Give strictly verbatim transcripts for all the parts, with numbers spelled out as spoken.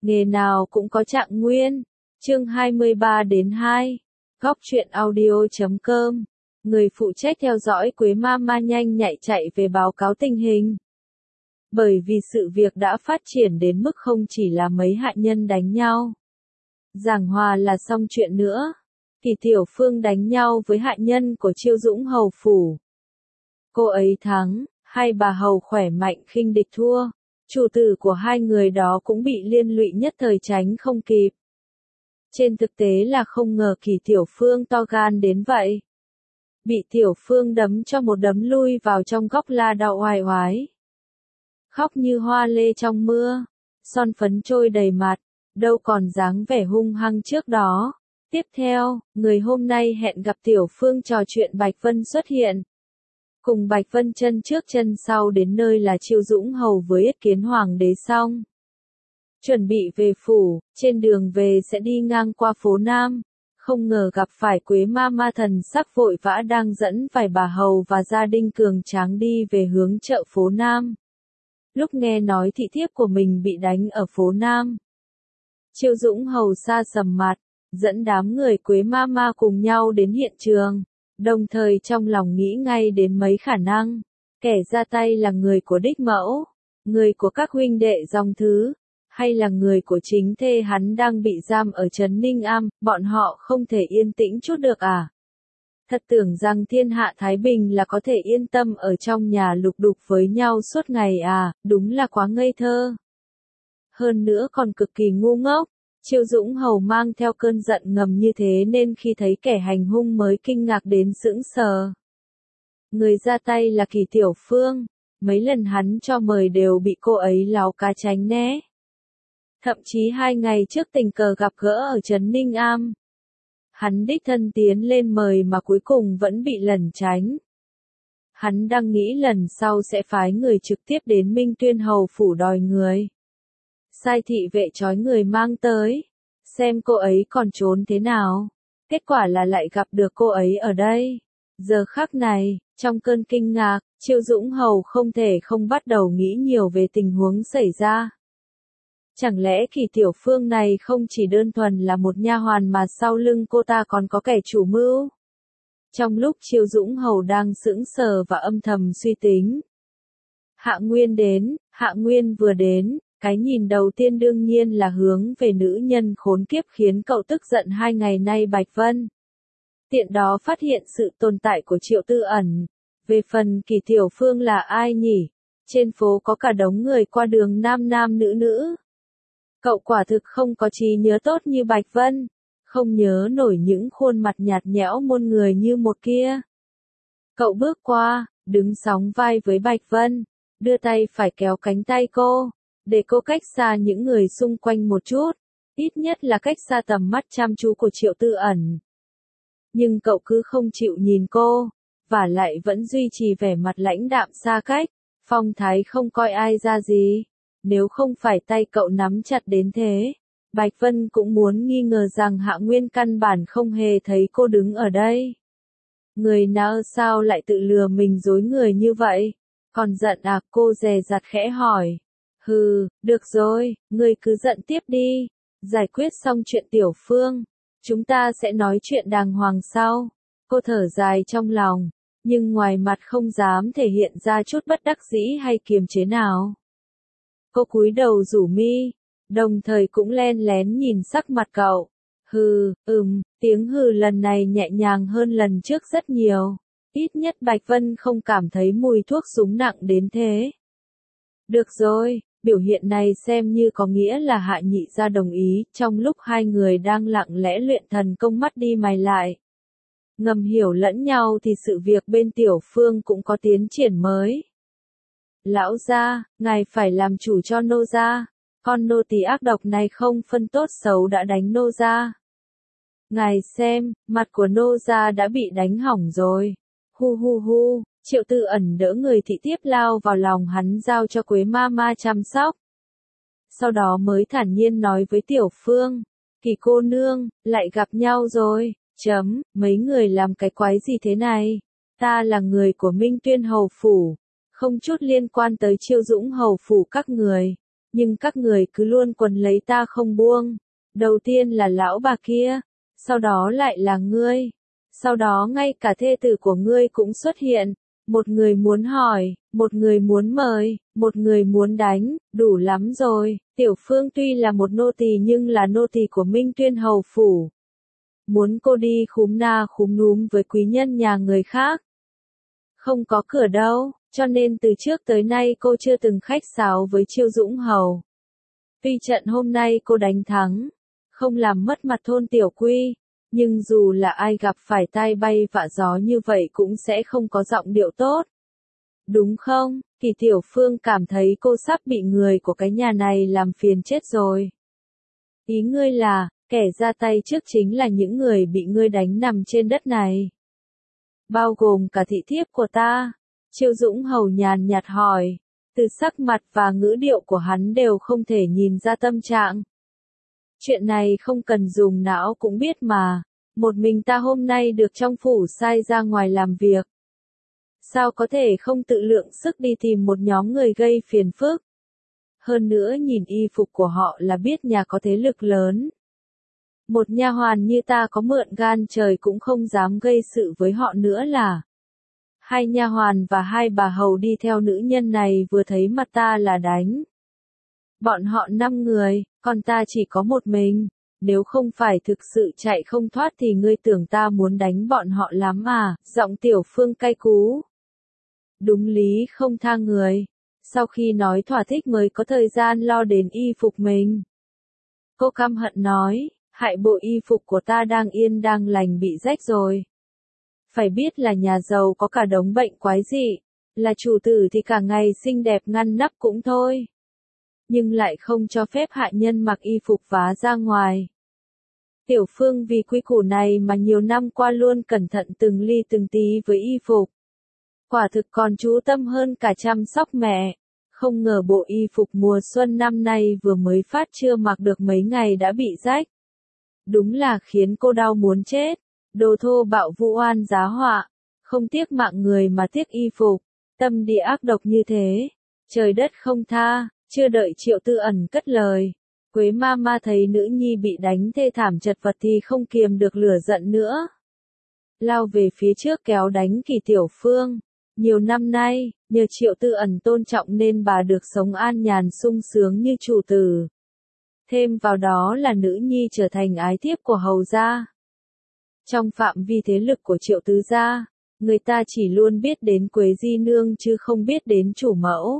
Nghề nào cũng có trạng nguyên. Chương hai mươi ba đến hai. Góc truyện audio chấm com. Người phụ trách theo dõi Quế Mama nhanh nhạy chạy về báo cáo tình hình. Bởi vì sự việc đã phát triển đến mức không chỉ là mấy hạ nhân đánh nhau. Giảng hòa là xong chuyện nữa. Kỳ Tiểu Phương đánh nhau với hạ nhân của Chiêu Dũng hầu phủ. Cô ấy thắng, hai bà hầu khỏe mạnh khinh địch thua. Chủ tử của hai người đó cũng bị liên lụy nhất thời tránh không kịp. Trên thực tế là không ngờ Kỳ Tiểu Phương to gan đến vậy. Bị Tiểu Phương đấm cho một đấm lui vào trong góc la đau oai oái. Khóc như hoa lê trong mưa, son phấn trôi đầy mặt, đâu còn dáng vẻ hung hăng trước đó. Tiếp theo, người hôm nay hẹn gặp Tiểu Phương trò chuyện Bạch Vân xuất hiện. Cùng Bạch Vân chân trước chân sau đến nơi là Chiêu Dũng hầu với yết kiến hoàng đế xong. Chuẩn bị về phủ, trên đường về sẽ đi ngang qua phố Nam. Không ngờ gặp phải Quế Mama thần sắc vội vã đang dẫn vài bà hầu và gia đình cường tráng đi về hướng chợ phố Nam. Lúc nghe nói thị thiếp của mình bị đánh ở phố Nam, Chiêu Dũng hầu sa sầm mặt, dẫn đám người Quế Mama cùng nhau đến hiện trường, đồng thời trong lòng nghĩ ngay đến mấy khả năng. Kẻ ra tay là người của đích mẫu, người của các huynh đệ dòng thứ, hay là người của chính thê hắn đang bị giam ở trấn Ninh Am, bọn họ không thể yên tĩnh chút được à? Thật tưởng rằng thiên hạ Thái Bình là có thể yên tâm ở trong nhà lục đục với nhau suốt ngày à, đúng là quá ngây thơ. Hơn nữa còn cực kỳ ngu ngốc, Chiêu Dũng hầu mang theo cơn giận ngầm như thế nên khi thấy kẻ hành hung mới kinh ngạc đến sững sờ. Người ra tay là Kỳ Tiểu Phương, mấy lần hắn cho mời đều bị cô ấy láo cá tránh né. Thậm chí hai ngày trước tình cờ gặp gỡ ở trấn Ninh Am. Hắn đích thân tiến lên mời mà cuối cùng vẫn bị lẩn tránh. Hắn đang nghĩ lần sau sẽ phái người trực tiếp đến Minh Tuyên hầu phủ đòi người. Sai thị vệ trói người mang tới, xem cô ấy còn trốn thế nào. Kết quả là lại gặp được cô ấy ở đây. Giờ khắc này, trong cơn kinh ngạc, Chiêu Dũng hầu không thể không bắt đầu nghĩ nhiều về tình huống xảy ra. Chẳng lẽ Kỳ Tiểu Phương này không chỉ đơn thuần là một nha hoàn mà sau lưng cô ta còn có kẻ chủ mưu? Trong lúc Chiêu Dũng hầu đang sững sờ và âm thầm suy tính, Hạ Nguyên đến. Hạ Nguyên vừa đến, cái nhìn đầu tiên đương nhiên là hướng về nữ nhân khốn kiếp khiến cậu tức giận hai ngày nay Bạch Vân. Tiện đó phát hiện sự tồn tại của Triệu Tư Ẩn. Về phần Kỳ Tiểu Phương là ai nhỉ? Trên phố có cả đống người qua đường nam nam nữ nữ. Cậu quả thực không có trí nhớ tốt như Bạch Vân, không nhớ nổi những khuôn mặt nhạt nhẽo muôn người như một kia. Cậu bước qua, đứng sóng vai với Bạch Vân, đưa tay phải kéo cánh tay cô, để cô cách xa những người xung quanh một chút, ít nhất là cách xa tầm mắt chăm chú của Triệu Tư Ẩn. Nhưng cậu cứ không chịu nhìn cô, và lại vẫn duy trì vẻ mặt lãnh đạm xa cách, phong thái không coi ai ra gì. Nếu không phải tay cậu nắm chặt đến thế, Bạch Vân cũng muốn nghi ngờ rằng Hạ Nguyên căn bản không hề thấy cô đứng ở đây. Người nào sao lại tự lừa mình dối người như vậy? Còn giận à? Cô dè dặt khẽ hỏi. Hừ, được rồi, ngươi cứ giận tiếp đi. Giải quyết xong chuyện Tiểu Phương, chúng ta sẽ nói chuyện đàng hoàng sau. Cô thở dài trong lòng, nhưng ngoài mặt không dám thể hiện ra chút bất đắc dĩ hay kiềm chế nào. Cô cúi đầu rủ mi, đồng thời cũng len lén nhìn sắc mặt cậu. Hừ, ừm, tiếng hừ lần này nhẹ nhàng hơn lần trước rất nhiều. Ít nhất Bạch Vân không cảm thấy mùi thuốc súng nặng đến thế. Được rồi, biểu hiện này xem như có nghĩa là Hạ nhị gia đồng ý, trong lúc hai người đang lặng lẽ luyện thần công mắt đi mày lại. Ngầm hiểu lẫn nhau thì sự việc bên Tiểu Phương cũng có tiến triển mới. Lão gia, ngài phải làm chủ cho nô gia, con nô tỳ ác độc này không phân tốt xấu đã đánh nô gia. Ngài xem, mặt của nô gia đã bị đánh hỏng rồi. Hu hu hu, Triệu Tư Ẩn đỡ người thị thiếp lao vào lòng hắn giao cho Quế Mama chăm sóc. Sau đó mới thản nhiên nói với Tiểu Phương, Kỳ cô nương, lại gặp nhau rồi, chấm, mấy người làm cái quái gì thế này? Ta là người của Minh Tuyên hầu phủ. Không chút liên quan tới Chiêu Dũng hầu phủ các người. nhưng các người cứ luôn quấn lấy ta không buông. Đầu tiên là lão bà kia, sau đó lại là ngươi, sau đó ngay cả thê tử của ngươi cũng xuất hiện. Một người muốn hỏi, một người muốn mời, một người muốn đánh, đủ lắm rồi. Tiểu Phương tuy là một nô tỳ nhưng là nô tỳ của Minh Tuyên hầu phủ. Muốn cô đi khúm na khúm núm với quý nhân nhà người khác. Không có cửa đâu, cho nên từ trước tới nay cô chưa từng khách sáo với Chiêu Dũng hầu. Tuy trận hôm nay cô đánh thắng, không làm mất mặt thôn Tiểu Quy, nhưng dù là ai gặp phải tai bay vạ gió như vậy cũng sẽ không có giọng điệu tốt. Đúng không? Kỳ Tiểu Phương cảm thấy cô sắp bị người của cái nhà này làm phiền chết rồi. Ý ngươi là, kẻ ra tay trước chính là những người bị ngươi đánh nằm trên đất này. Bao gồm cả thị thiếp của ta. Chiêu Dũng hầu nhàn nhạt hỏi, từ sắc mặt và ngữ điệu của hắn đều không thể nhìn ra tâm trạng. Chuyện này không cần dùng não cũng biết mà, một mình ta hôm nay được trong phủ sai ra ngoài làm việc. Sao có thể không tự lượng sức đi tìm một nhóm người gây phiền phức? Hơn nữa nhìn y phục của họ là biết nhà có thế lực lớn. Một nha hoàn như ta có mượn gan trời cũng không dám gây sự với họ nữa là. Hai nha hoàn và hai bà hầu đi theo nữ nhân này vừa thấy mặt ta là đánh. Bọn họ năm người, còn ta chỉ có một mình. Nếu không phải thực sự chạy không thoát thì ngươi tưởng ta muốn đánh bọn họ lắm à? Giọng Tiểu Phương cay cú. Đúng lý không tha người. Sau khi nói thỏa thích mới có thời gian lo đến y phục mình. Cô căm hận nói, hại bộ y phục của ta đang yên đang lành bị rách rồi. Phải biết là nhà giàu có cả đống bệnh quái dị, là chủ tử thì cả ngày xinh đẹp ngăn nắp cũng thôi. Nhưng lại không cho phép hạ nhân mặc y phục vá ra ngoài. Tiểu Phương vì quy củ này mà nhiều năm qua luôn cẩn thận từng ly từng tí với y phục. Quả thực còn chú tâm hơn cả chăm sóc mẹ. Không ngờ bộ y phục mùa xuân năm nay vừa mới phát chưa mặc được mấy ngày đã bị rách. Đúng là khiến cô đau muốn chết. Đồ thô bạo vu oan giá họa. Không tiếc mạng người mà tiếc y phục. Tâm địa ác độc như thế. Trời đất không tha. Chưa đợi Triệu Tư Ẩn cất lời. Quế ma ma thấy nữ nhi bị đánh thê thảm chật vật thì không kiềm được lửa giận nữa. Lao về phía trước kéo đánh Kỳ Tiểu Phương. Nhiều năm nay, nhờ Triệu Tư Ẩn tôn trọng nên bà được sống an nhàn sung sướng như chủ tử. Thêm vào đó là nữ nhi trở thành ái thiếp của hầu gia. Trong phạm vi thế lực của Triệu Tứ gia, người ta chỉ luôn biết đến Quế Di Nương chứ không biết đến chủ mẫu.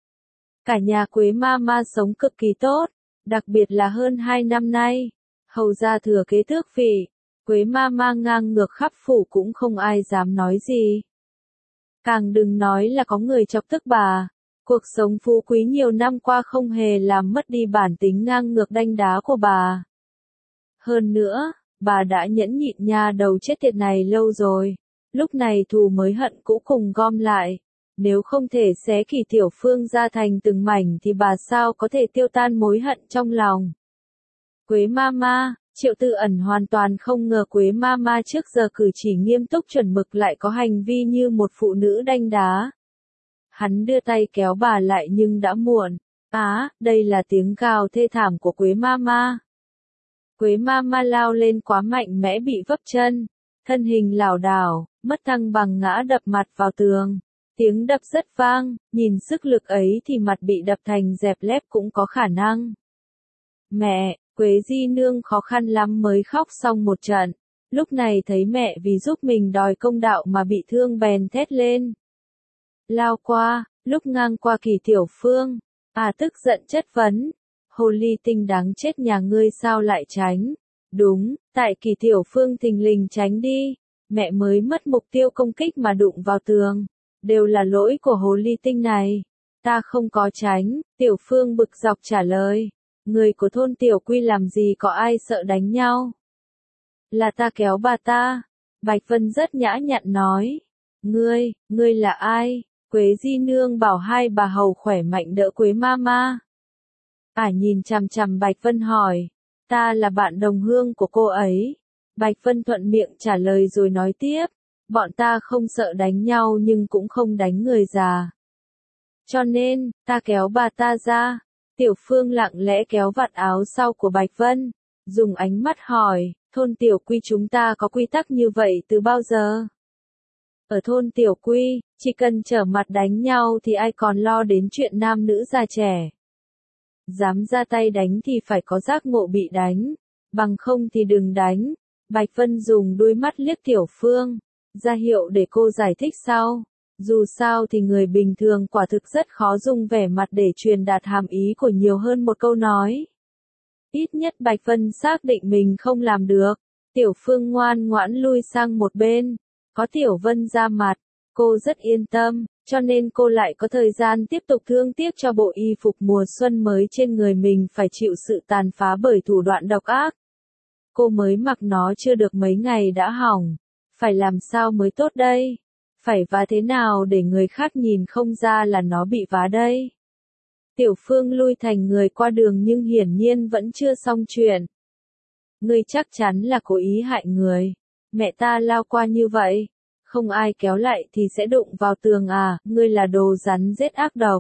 Cả nhà Quế ma ma sống cực kỳ tốt, đặc biệt là hơn hai năm nay, hầu gia thừa kế tước vị, Quế ma ma ngang ngược khắp phủ cũng không ai dám nói gì. Càng đừng nói là có người chọc tức bà. Cuộc sống phú quý nhiều năm qua không hề làm mất đi bản tính ngang ngược đanh đá của bà. Hơn nữa, bà đã nhẫn nhịn nha đầu chết tiệt này lâu rồi. Lúc này thù mới hận cũ cùng gom lại. Nếu không thể xé Kỳ Tiểu Phương ra thành từng mảnh thì bà sao có thể tiêu tan mối hận trong lòng. Quế ma ma, Triệu Tư Ẩn hoàn toàn không ngờ Quế ma ma trước giờ cử chỉ nghiêm túc chuẩn mực lại có hành vi như một phụ nữ đanh đá. Hắn đưa tay kéo bà lại nhưng đã muộn. Á, đây là tiếng gào thê thảm của Quế ma ma. Quế ma ma lao lên quá mạnh mẽ bị vấp chân. Thân hình lảo đảo, mất thăng bằng ngã đập mặt vào tường. Tiếng đập rất vang, nhìn sức lực ấy thì mặt bị đập thành dẹp lép cũng có khả năng. Mẹ, Quế Di Nương khó khăn lắm mới khóc xong một trận. Lúc này thấy mẹ vì giúp mình đòi công đạo mà bị thương bèn thét lên. Lao qua, lúc ngang qua Kỳ Tiểu Phương. À tức giận chất vấn. Hồ ly tinh đáng chết nhà ngươi sao lại tránh. Đúng, tại Kỳ Tiểu Phương thình lình tránh đi. Mẹ mới mất mục tiêu công kích mà đụng vào tường. Đều là lỗi của hồ ly tinh này. Ta không có tránh, Tiểu Phương bực dọc trả lời. Người của thôn Tiểu Quy làm gì có ai sợ đánh nhau. Là ta kéo bà ta. Bạch Vân rất nhã nhặn nói. Ngươi, ngươi là ai? Quế Di Nương bảo hai bà hầu khỏe mạnh đỡ Quế ma ma. À nhìn chằm chằm Bạch Vân hỏi. Ta là bạn đồng hương của cô ấy. Bạch Vân thuận miệng trả lời rồi nói tiếp. Bọn ta không sợ đánh nhau nhưng cũng không đánh người già. Cho nên, ta kéo bà ta ra. Tiểu Phương lặng lẽ kéo vạt áo sau của Bạch Vân, dùng ánh mắt hỏi, thôn Tiểu Quy chúng ta có quy tắc như vậy từ bao giờ? Ở thôn Tiểu Quy, chỉ cần trở mặt đánh nhau thì ai còn lo đến chuyện nam nữ già trẻ. Dám ra tay đánh thì phải có giác ngộ bị đánh, bằng không thì đừng đánh. Bạch Vân dùng đôi mắt liếc Tiểu Phương, ra hiệu để cô giải thích sau. Dù sao thì người bình thường quả thực rất khó dùng vẻ mặt để truyền đạt hàm ý của nhiều hơn một câu nói. Ít nhất Bạch Vân xác định mình không làm được. Tiểu Phương ngoan ngoãn lui sang một bên. Có Tiểu Vân ra mặt, cô rất yên tâm, cho nên cô lại có thời gian tiếp tục thương tiếc cho bộ y phục mùa xuân mới trên người mình phải chịu sự tàn phá bởi thủ đoạn độc ác. Cô mới mặc nó chưa được mấy ngày đã hỏng. Phải làm sao mới tốt đây? Phải vá thế nào để người khác nhìn không ra là nó bị vá đây? Tiểu Phương lui thành người qua đường nhưng hiển nhiên vẫn chưa xong chuyện. Ngươi chắc chắn là cố ý hại người. Mẹ ta lao qua như vậy, không ai kéo lại thì sẽ đụng vào tường à, ngươi là đồ rắn rết ác độc.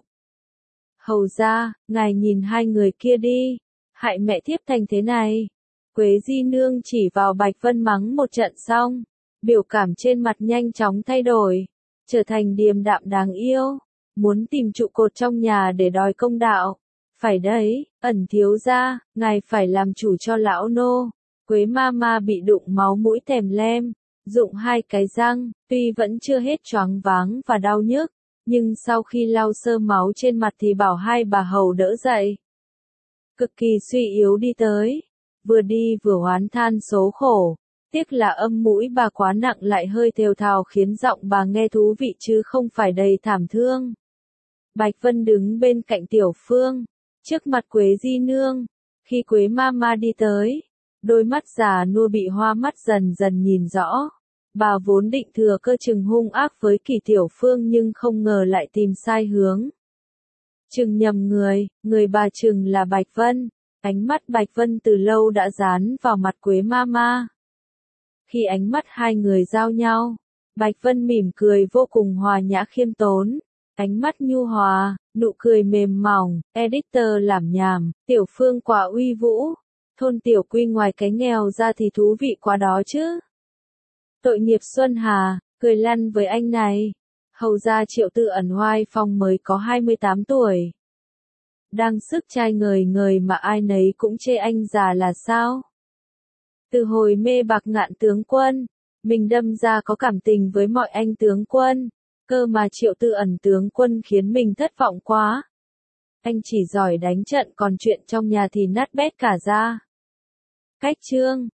Hầu ra, ngài nhìn hai người kia đi, hại mẹ thiếp thành thế này. Quế Di Nương chỉ vào Bạch Vân mắng một trận xong, biểu cảm trên mặt nhanh chóng thay đổi, trở thành điềm đạm đáng yêu, muốn tìm trụ cột trong nhà để đòi công đạo. Phải đấy, Ẩn thiếu gia, ngài phải làm chủ cho lão nô. Quế ma ma bị đụng máu mũi tèm lem, rụng hai cái răng, tuy vẫn chưa hết choáng váng và đau nhức, nhưng sau khi lau sơ máu trên mặt thì bảo hai bà hầu đỡ dậy. Cực kỳ suy yếu đi tới, vừa đi vừa oán than số khổ, tiếc là âm mũi bà quá nặng lại hơi thều thào khiến giọng bà nghe thú vị chứ không phải đầy thảm thương. Bạch Vân đứng bên cạnh Tiểu Phương, trước mặt Quế Di Nương, khi Quế ma ma đi tới. Đôi mắt già nua bị hoa mắt dần dần nhìn rõ. Bà vốn định thừa cơ chừng hung ác với Kỳ Tiểu Phương nhưng không ngờ lại tìm sai hướng. Chừng nhầm người, người bà chừng là Bạch Vân. Ánh mắt Bạch Vân từ lâu đã dán vào mặt Quế ma ma. Khi ánh mắt hai người giao nhau, Bạch Vân mỉm cười vô cùng hòa nhã khiêm tốn. Ánh mắt nhu hòa, nụ cười mềm mỏng, editor làm nhảm, Tiểu Phương quả uy vũ. Thôn Tiểu Quy ngoài cái nghèo ra thì thú vị quá đó chứ. Tội nghiệp Xuân Hà, cười lăn với anh này. Hầu ra Triệu Tư Ẩn Hoai Phong mới có hai mươi tám tuổi. Đang sức trai ngời ngời mà ai nấy cũng chê anh già là sao? Từ hồi mê bạc Ngạn tướng quân, mình đâm ra có cảm tình với mọi anh tướng quân. Cơ mà Triệu Tư Ẩn tướng quân khiến mình thất vọng quá. Anh chỉ giỏi đánh trận còn chuyện trong nhà thì nát bét cả ra. Cách chương